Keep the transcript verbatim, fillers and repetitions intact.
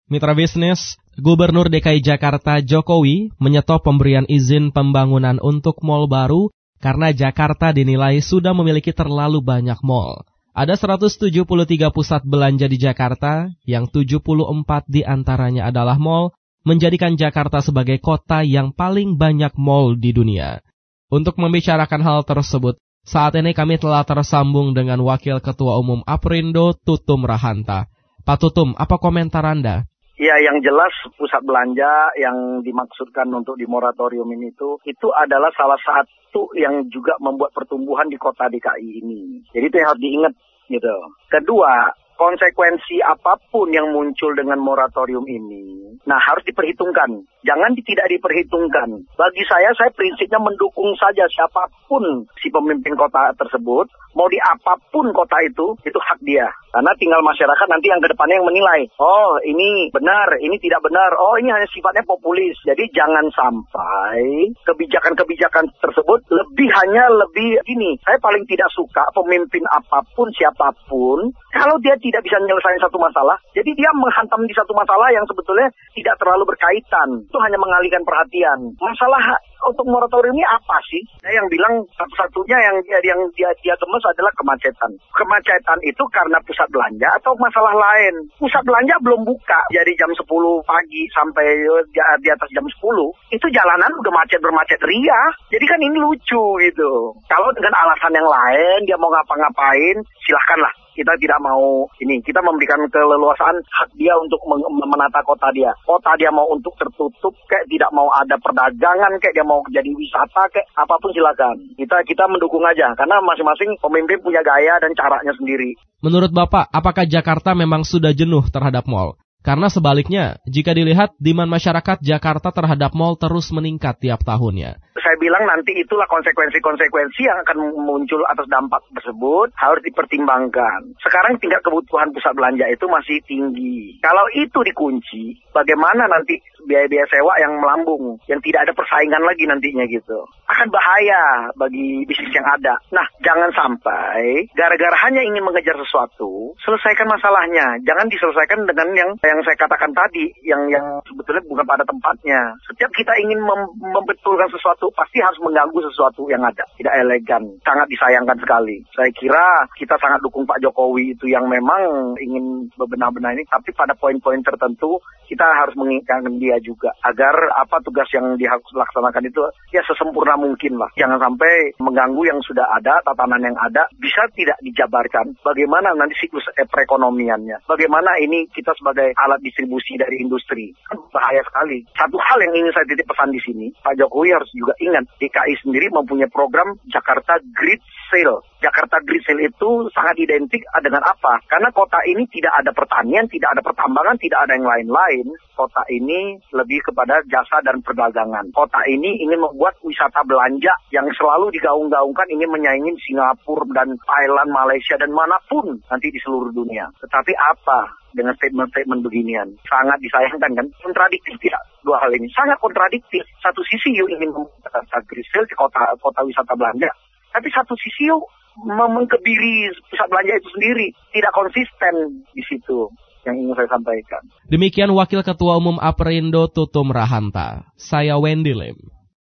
Mitra bisnis, Gubernur D K I Jakarta Jokowi menyetop pemberian izin pembangunan untuk mal baru karena Jakarta dinilai sudah memiliki terlalu banyak mal. Ada seratus tujuh puluh tiga pusat belanja di Jakarta, yang tujuh puluh empat diantaranya adalah mal, menjadikan Jakarta sebagai kota yang paling banyak mal di dunia. Untuk membicarakan hal tersebut, saat ini kami telah tersambung dengan Wakil Ketua Umum Aprindo, Tutum Rahanta. Pak Tutum, apa komentar Anda? Ya, yang jelas pusat belanja yang dimaksudkan untuk di moratorium ini itu, itu adalah salah satu yang juga membuat pertumbuhan di kota D K I ini. Jadi itu yang harus diingat gitu. Kedua, konsekuensi apapun yang muncul dengan moratorium ini, nah harus diperhitungkan. Jangan tidak diperhitungkan. Bagi saya, saya prinsipnya mendukung saja siapapun si pemimpin kota tersebut, mau di apapun kota itu, itu hak dia. Karena tinggal masyarakat nanti yang ke depannya yang menilai. Oh, ini benar, ini tidak benar. Oh, ini hanya sifatnya populis. Jadi jangan sampai kebijakan-kebijakan tersebut lebih hanya lebih gini. Saya paling tidak suka pemimpin apapun, siapapun, kalau dia tidak bisa menyelesaikan satu masalah, jadi dia menghantam di satu masalah yang sebetulnya tidak terlalu berkaitan. Itu hanya mengalihkan perhatian. Masalah untuk moratorium ini apa sih? Saya yang bilang satu-satunya yang dia yang dia, dia gemes adalah kemacetan. Kemacetan itu karena pusat belanja atau masalah lain. Pusat belanja belum buka. Jadi jam sepuluh pagi sampai di, di atas jam sepuluh, itu jalanan udah macet bermacet ria. Jadi kan ini lucu gitu. Kalau dengan alasan yang lain dia mau ngapa-ngapain, silahkanlah. Kita tidak mau ini, kita memberikan keleluasaan hak dia untuk menata kota dia. Kota dia mau untuk tertutup, kayak tidak mau ada perdagangan, kayak dia mau jadi wisata, kayak apapun silakan. Kita kita mendukung aja, karena masing-masing pemimpin punya gaya dan caranya sendiri. Menurut Bapak, apakah Jakarta memang sudah jenuh terhadap mal? Karena sebaliknya, jika dilihat demand masyarakat Jakarta terhadap mal terus meningkat tiap tahunnya. Saya bilang nanti itulah konsekuensi-konsekuensi yang akan muncul atas dampak tersebut harus dipertimbangkan. Sekarang tingkat kebutuhan pusat belanja itu masih tinggi. Kalau itu dikunci, bagaimana nanti biaya-biaya sewa yang melambung, yang tidak ada persaingan lagi nantinya gitu. Akan bahaya bagi bisnis yang ada. Nah, jangan sampai gara-gara hanya ingin mengejar sesuatu, selesaikan masalahnya. Jangan diselesaikan dengan yang yang saya katakan tadi, yang yang sebetulnya bukan pada tempatnya. Setiap kita ingin mem- membetulkan sesuatu, pasti harus mengganggu sesuatu yang ada. Tidak elegan. Sangat disayangkan sekali. Saya kira kita sangat dukung Pak Jokowi itu yang memang ingin bebenah-benah ini. Tapi pada poin-poin tertentu, kita harus mengingatkan dia juga. Agar apa tugas yang dilaksanakan itu ya sesempurna mungkin lah. Jangan sampai mengganggu yang sudah ada, tatanan yang ada. Bisa tidak dijabarkan. Bagaimana nanti siklus perekonomiannya. Bagaimana ini kita sebagai alat distribusi dari industri. Kan bahaya sekali. Satu hal yang ingin saya titip pesan di sini, Pak Jokowi harus juga ingat, D K I sendiri mempunyai program Jakarta Grid Sale. Jakarta Grid Sale itu sangat identik dengan apa? Karena kota ini tidak ada pertanian, tidak ada pertambangan, tidak ada yang lain-lain. Kota ini lebih kepada jasa dan perdagangan. Kota ini ingin membuat wisata belanja yang selalu digaung-gaungkan, ingin menyaingi Singapura dan Thailand, Malaysia, dan manapun nanti di seluruh dunia. Tetapi apa dengan statement-statement beginian? Sangat disayangkan kan? Kontradiktif tidak? Dua hal ini sangat kontradiktif. Satu sisi yuk ingin membuat Grisel di kota kota wisata belanja, tapi satu sisi yuk mengkebiri pusat belanja itu sendiri. Tidak konsisten di situ yang ingin saya sampaikan. Demikian Wakil Ketua Umum Aprindo Tutum Rahanta. Saya Wendy Lim.